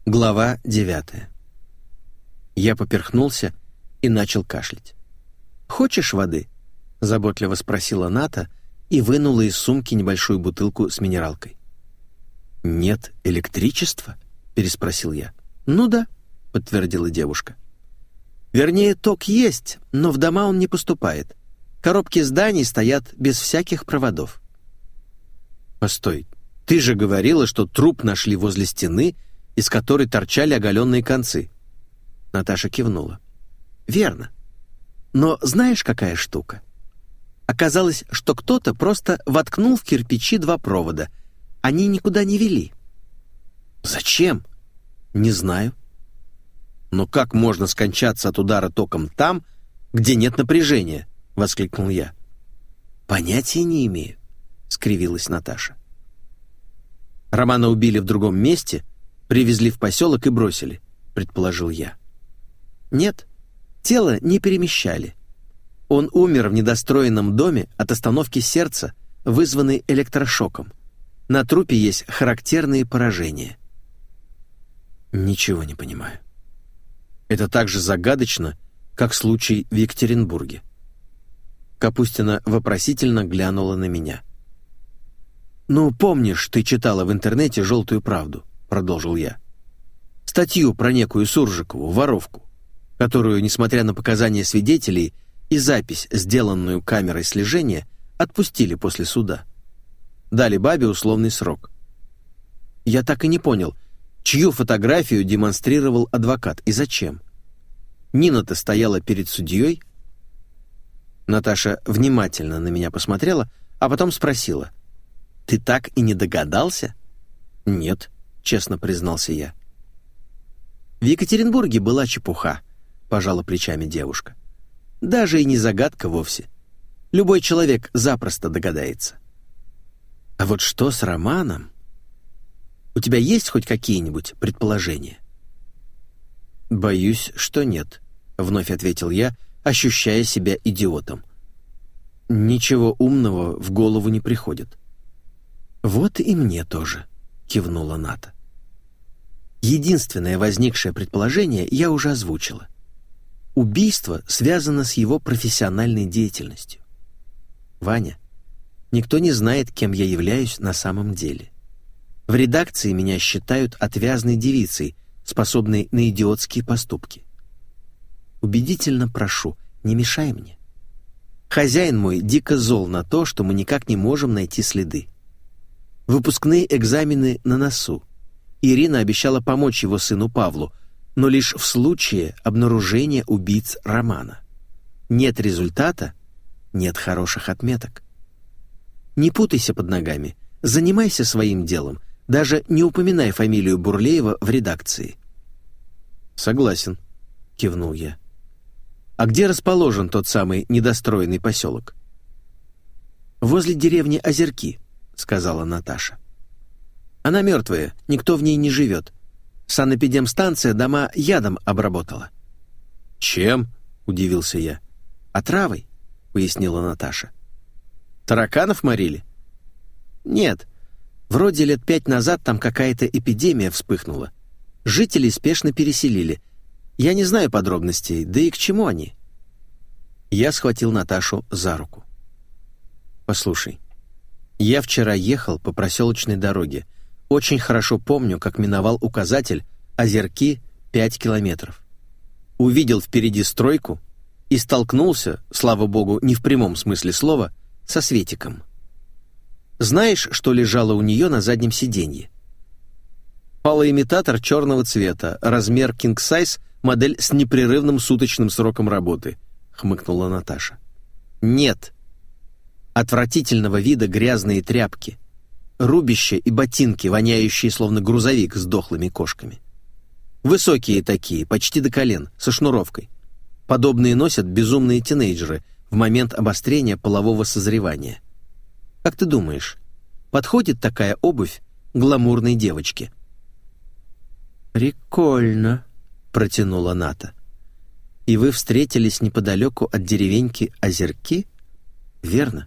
Глава 9. Я поперхнулся и начал кашлять. «Хочешь воды?» — заботливо спросила Ната и вынула из сумки небольшую бутылку с минералкой. «Нет электричества?» — переспросил я. «Ну да», — подтвердила девушка. «Вернее, ток есть, но в дома он не поступает. Коробки зданий стоят без всяких проводов». «Постой, ты же говорила, что труп нашли возле стены, из которой торчали оголенные концы». Наташа кивнула. «Верно. Но знаешь, какая штука? Оказалось, что кто-то просто воткнул в кирпичи 2 провода. Они никуда не вели». «Зачем?» «Не знаю». «Но как можно скончаться от удара током там, где нет напряжения?» — воскликнул я. «Понятия не имею», — скривилась Наташа. «Романа убили в другом месте, привезли в поселок и бросили», — предположил я. «Нет, тело не перемещали. Он умер в недостроенном доме от остановки сердца, вызванной электрошоком. На трупе есть характерные поражения». «Ничего не понимаю. Это так же загадочно, как случай в Екатеринбурге». Капустина вопросительно глянула на меня. «Ну, помнишь, ты читала в интернете «Желтую правду», — продолжил я. Статью про некую Суржикову, воровку, которую, несмотря на показания свидетелей и запись, сделанную камерой слежения, отпустили после суда. Дали бабе условный срок. Я так и не понял, чью фотографию демонстрировал адвокат и зачем. Нина-то стояла перед судьей». Наташа внимательно на меня посмотрела, а потом спросила: «Ты так и не догадался?» «Нет», — честно признался я. «В Екатеринбурге была чепуха», — пожала плечами девушка. «Даже и не загадка вовсе. Любой человек запросто догадается». «А вот что с Романом? У тебя есть хоть какие-нибудь предположения?» «Боюсь, что нет», — вновь ответил я, ощущая себя идиотом. «Ничего умного в голову не приходит». «Вот и мне тоже», — кивнула Ната. «Единственное возникшее предположение я уже озвучила. Убийство связано с его профессиональной деятельностью. Ваня, никто не знает, кем я являюсь на самом деле. В редакции меня считают отвязной девицей, способной на идиотские поступки. Убедительно прошу, не мешай мне. Хозяин мой дико зол на то, что мы никак не можем найти следы. Выпускные экзамены на носу. Ирина обещала помочь его сыну Павлу, но лишь в случае обнаружения убийц Романа. Нет результата — нет хороших отметок. Не путайся под ногами, занимайся своим делом, даже не упоминай фамилию Бурлеева в редакции». «Согласен», — кивнул я. «А где расположен тот самый недостроенный поселок?» «Возле деревни Озерки», — сказала Наташа. «Она мертвая, никто в ней не живет. Санэпидемстанция дома ядом обработала». «Чем?» — удивился я. «Отравой», — пояснила Наташа. «Тараканов морили?» «Нет. Вроде лет 5 назад там какая-то эпидемия вспыхнула. Жителей спешно переселили. Я не знаю подробностей, да и к чему они?» Я схватил Наташу за руку. «Послушай, я вчера ехал по проселочной дороге. Очень хорошо помню, как миновал указатель «Озерки 5 километров». Увидел впереди стройку и столкнулся, слава богу, не в прямом смысле слова, со Светиком. Знаешь, что лежало у нее на заднем сиденье? Фалоимитатор черного цвета, размер king size, модель с непрерывным суточным сроком работы, хмыкнула Наташа. Нет. Отвратительного вида грязные тряпки, рубище и ботинки, воняющие словно грузовик с дохлыми кошками. Высокие такие, почти до колен, со шнуровкой. Подобные носят безумные тинейджеры в момент обострения полового созревания. Как ты думаешь, подходит такая обувь гламурной девочке?» «Прикольно», — протянула Ната. «И вы встретились неподалеку от деревеньки Озерки? Верно?»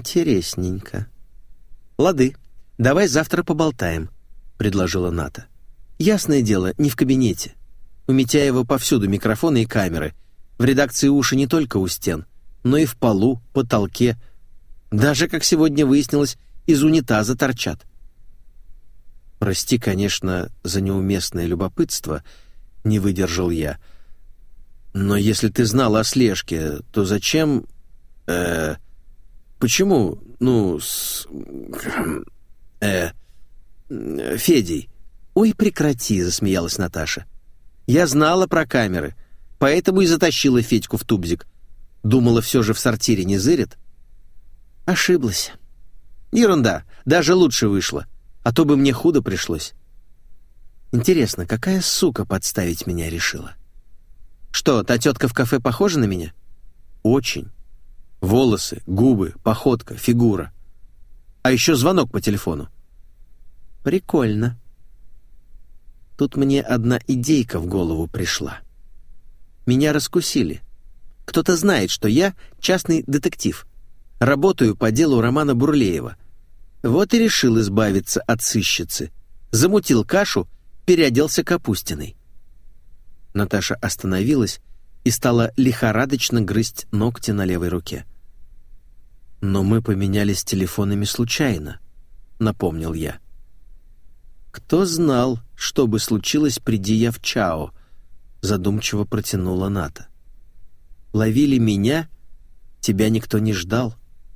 «Интересненько». «Лады, давай завтра поболтаем», — предложила Ната. Ясное дело, не в кабинете. У Митяева повсюду микрофоны и камеры. В редакции уши не только у стен, но и в полу, потолке. Даже, как сегодня выяснилось, из унитаза торчат. Прости, конечно, за неуместное любопытство, не выдержал я. Но если ты знал о слежке, то зачем... Почему, Федей? Ой, прекрати, засмеялась Наташа. Я знала про камеры, поэтому и затащила Федьку в тубзик. Думала, все же в сортире не зырят. Ошиблась. Ерунда, даже лучше вышло, а то бы мне худо пришлось. Интересно, какая сука подставить меня решила? Что, та тетка в кафе похожа на меня? Очень. Волосы, губы, походка, фигура. А еще звонок по телефону. Прикольно. Тут мне одна идейка в голову пришла. Меня раскусили. Кто-то знает, что я частный детектив. Работаю по делу Романа Бурлеева. Вот и решил избавиться от сыщицы. Замутил кашу, переоделся Капустиной. Наташа остановилась и стала лихорадочно грызть ногти на левой руке. «Но мы поменялись телефонами случайно», — напомнил я. «Кто знал, что бы случилось, приди я в Чао», — задумчиво протянула Ната. «Ловили меня, тебя никто не ждал.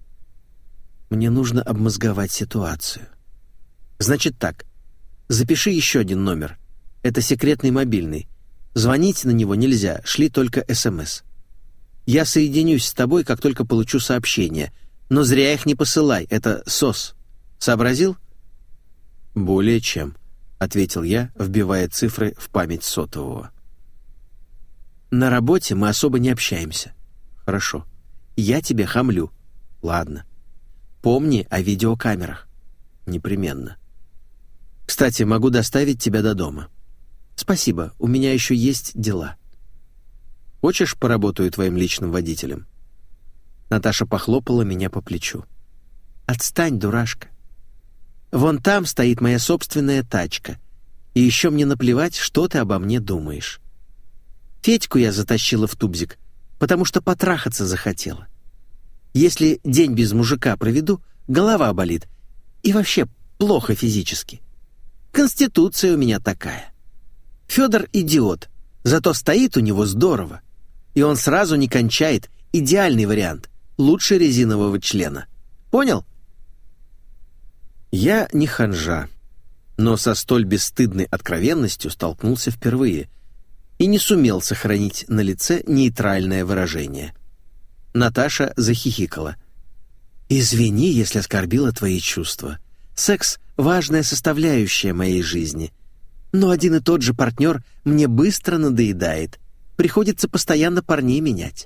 Мне нужно обмозговать ситуацию. Значит так, запиши еще один номер. Это секретный мобильный. Звонить на него нельзя, шли только СМС. Я соединюсь с тобой, как только получу сообщение, но зря их не посылай, это СОС. Сообразил?» «Более чем», — ответил я, вбивая цифры в память сотового. «На работе мы особо не общаемся». «Хорошо. Я тебе хамлю». «Ладно. Помни о видеокамерах». «Непременно. Кстати, могу доставить тебя до дома». «Спасибо, у меня еще есть дела». «Хочешь, поработаю твоим личным водителем?» Наташа похлопала меня по плечу. «Отстань, дурашка. Вон там стоит моя собственная тачка, и еще мне наплевать, что ты обо мне думаешь. Федьку я затащила в тубзик, потому что потрахаться захотела. Если день без мужика проведу, голова болит, и вообще плохо физически. Конституция у меня такая. Федор идиот, зато стоит у него здорово, и он сразу не кончает, идеальный вариант, лучше резинового члена. Понял?» Я не ханжа, но со столь бесстыдной откровенностью столкнулся впервые и не сумел сохранить на лице нейтральное выражение. Наташа захихикала. «Извини, если оскорбила твои чувства. Секс — важная составляющая моей жизни. Но один и тот же партнер мне быстро надоедает. Приходится постоянно парней менять».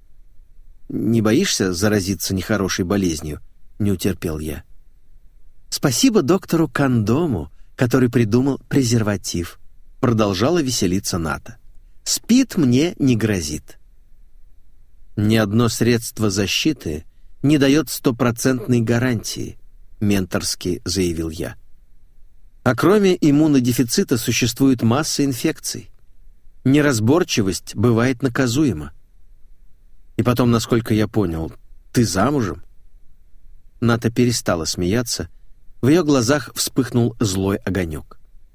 «Не боишься заразиться нехорошей болезнью?» — не утерпел я. «Спасибо доктору Кондому, который придумал презерватив», — продолжала веселиться Ната. «СПИД мне не грозит». «Ни одно средство защиты не дает стопроцентной гарантии», — менторски заявил я. «А кроме иммунодефицита существует масса инфекций. Неразборчивость бывает наказуема. И потом, насколько я понял, ты замужем?» Ната перестала смеяться. В ее глазах вспыхнул злой огонек.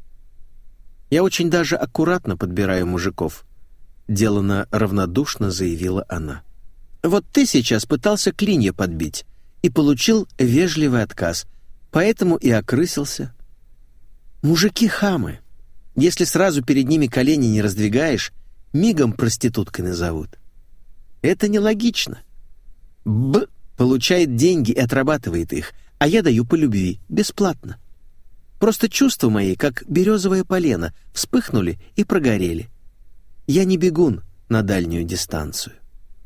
«Я очень даже аккуратно подбираю мужиков», — делано равнодушно заявила она. «Вот ты сейчас пытался клинья подбить и получил вежливый отказ, поэтому и окрысился. Мужики хамы. Если сразу перед ними колени не раздвигаешь, мигом проституткой назовут. Это нелогично. Получает деньги и отрабатывает их, а я даю по любви, бесплатно. Просто чувства мои, как березовое полено, вспыхнули и прогорели. Я не бегун на дальнюю дистанцию.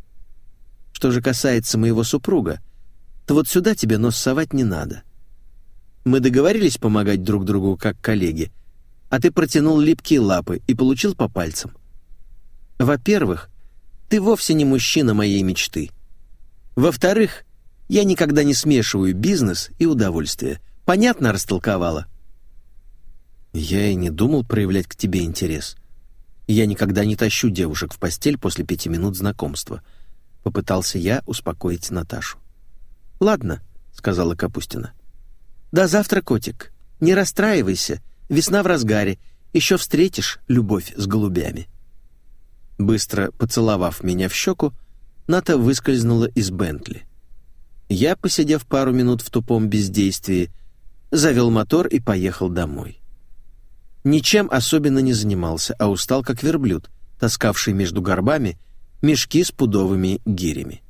Что же касается моего супруга, то вот сюда тебе нос совать не надо. Мы договорились помогать друг другу как коллеги, а ты протянул липкие лапы и получил по пальцам. Во-первых, ты вовсе не мужчина моей мечты. Во-вторых, я никогда не смешиваю бизнес и удовольствие. Понятно растолковала?» «Я и не думал проявлять к тебе интерес. Я никогда не тащу девушек в постель после 5 минут знакомства», — попытался я успокоить Наташу. «Ладно», — сказала Капустина. «До завтра, котик. Не расстраивайся. Весна в разгаре. Еще встретишь любовь с голубями». Быстро поцеловав меня в щеку, Ната выскользнула из Бентли. Я, посидев пару минут в тупом бездействии, завел мотор и поехал домой. Ничем особенно не занимался, а устал как верблюд, таскавший между горбами мешки с пудовыми гирями.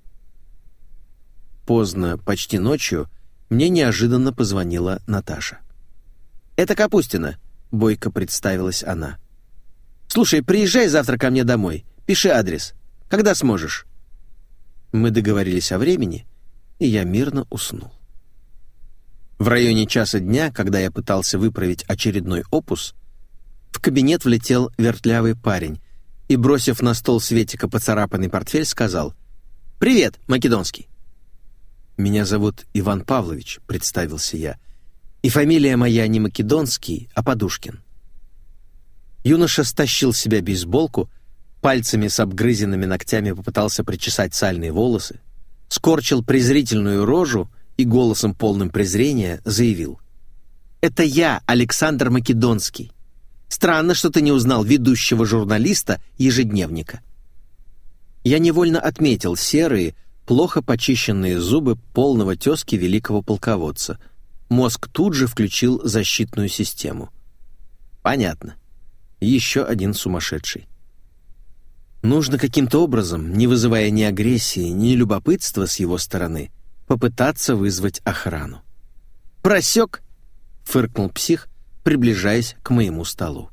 Поздно, почти ночью, мне неожиданно позвонила Наташа. «Это Капустина», — бойко представилась она. «Слушай, приезжай завтра ко мне домой. Пиши адрес. Когда сможешь?» Мы договорились о времени, и я мирно уснул. В районе часа дня, когда я пытался выправить очередной опус, в кабинет влетел вертлявый парень и, бросив на стол Светика поцарапанный портфель, сказал: «Привет, Македонский». «Меня зовут Иван Павлович», — представился я, «и фамилия моя не Македонский, а Подушкин». Юноша стащил с себя бейсболку, пальцами с обгрызенными ногтями попытался причесать сальные волосы, скорчил презрительную рожу и голосом полным презрения заявил: «Это я, Александр Македонский. Странно, что ты не узнал ведущего журналиста ежедневника». Я невольно отметил серые, плохо почищенные зубы полного тезки великого полководца. Мозг тут же включил защитную систему. Понятно. Еще один сумасшедший. Нужно каким-то образом, не вызывая ни агрессии, ни любопытства с его стороны, попытаться вызвать охрану. «Просек!» — фыркнул псих, приближаясь к моему столу.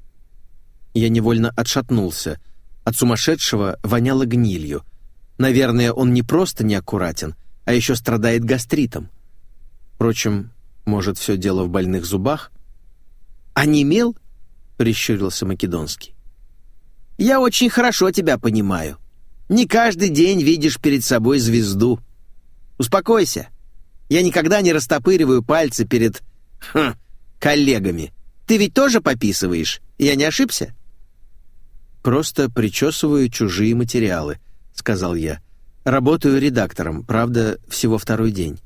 Я невольно отшатнулся. От сумасшедшего воняло гнилью. Наверное, он не просто неаккуратен, а еще страдает гастритом. Впрочем, может, все дело в больных зубах? «Онемел?» — прищурился Македонский. «Я очень хорошо тебя понимаю. Не каждый день видишь перед собой звезду. Успокойся. Я никогда не растопыриваю пальцы перед коллегами. Ты ведь тоже пописываешь? Я не ошибся?» «Просто причесываю чужие материалы», — сказал я. «Работаю редактором, правда, всего 2-й день».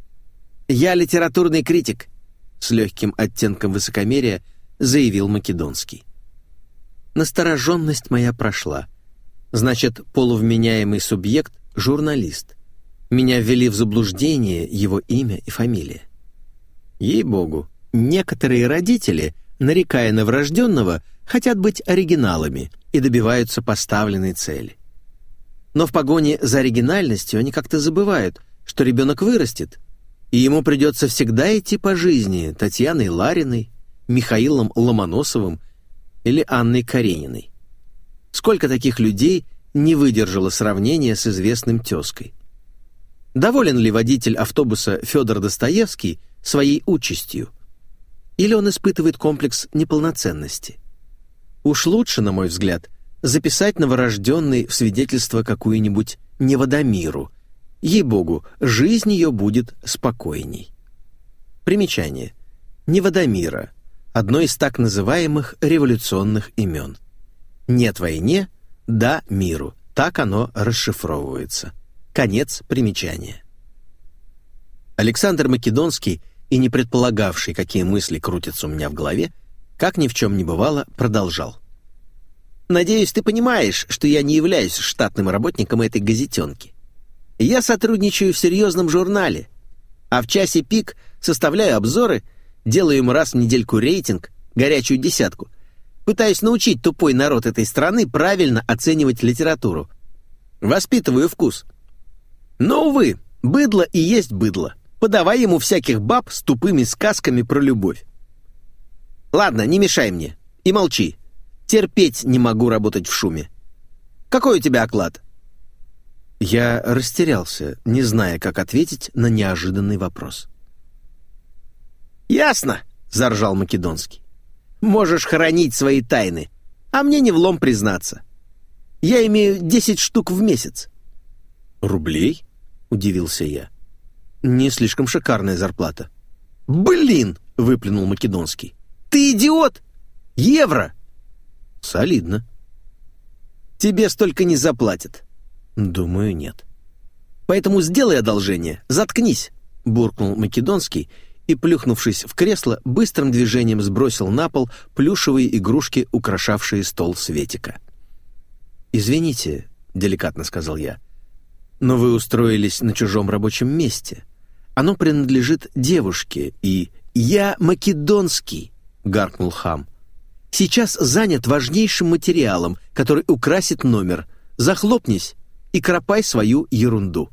«Я литературный критик», — с легким оттенком высокомерия заявил Македонский. Настороженность моя прошла. Значит, полувменяемый субъект — журналист. Меня ввели в заблуждение его имя и фамилия. Ей-богу, некоторые родители, нарекая на врожденного, хотят быть оригиналами и добиваются поставленной цели. Но в погоне за оригинальностью они как-то забывают, что ребенок вырастет, и ему придется всегда идти по жизни Татьяной Лариной, Михаилом Ломоносовым или Анной Карениной. Сколько таких людей не выдержало сравнения с известным тезкой? Доволен ли водитель автобуса Федор Достоевский своей участью? Или он испытывает комплекс неполноценности? Уж лучше, на мой взгляд, записать новорожденный в свидетельство какую-нибудь Неводомиру. Ей-богу, жизнь ее будет спокойней. Примечание. Неводомира — одно из так называемых революционных имен. «Нет войне, да миру». Так оно расшифровывается. Конец примечания. Александр Македонский, и не предполагавший, какие мысли крутятся у меня в голове, как ни в чем не бывало, продолжал. «Надеюсь, ты понимаешь, что я не являюсь штатным работником этой газетенки. Я сотрудничаю в серьезном журнале, а в часе пик составляю обзоры, делаю им раз в недельку рейтинг, горячую десятку, пытаюсь научить тупой народ этой страны правильно оценивать литературу. Воспитываю вкус. Но, увы, быдло и есть быдло. Подавай ему всяких баб с тупыми сказками про любовь. Ладно, не мешай мне. И молчи. Терпеть не могу работать в шуме. Какой у тебя оклад?» Я растерялся, не зная, как ответить на неожиданный вопрос. «Ясно», — заржал Македонский. «Можешь хранить свои тайны, а мне не влом признаться. Я имею 10 штук в месяц». «Рублей?» — удивился я. «Не слишком шикарная зарплата». «Блин!» — выплюнул Македонский. Ты идиот! Евро!» «Солидно». «Тебе столько не заплатят». «Думаю, нет». «Поэтому сделай одолжение, заткнись», — буркнул Македонский и, плюхнувшись в кресло, быстрым движением сбросил на пол плюшевые игрушки, украшавшие стол Светика. «Извините», — деликатно сказал я, — «но вы устроились на чужом рабочем месте. Оно принадлежит девушке, и...» «Я Македонский», — гаркнул хам. «Сейчас занят важнейшим материалом, который украсит номер. Захлопнись и кропай свою ерунду».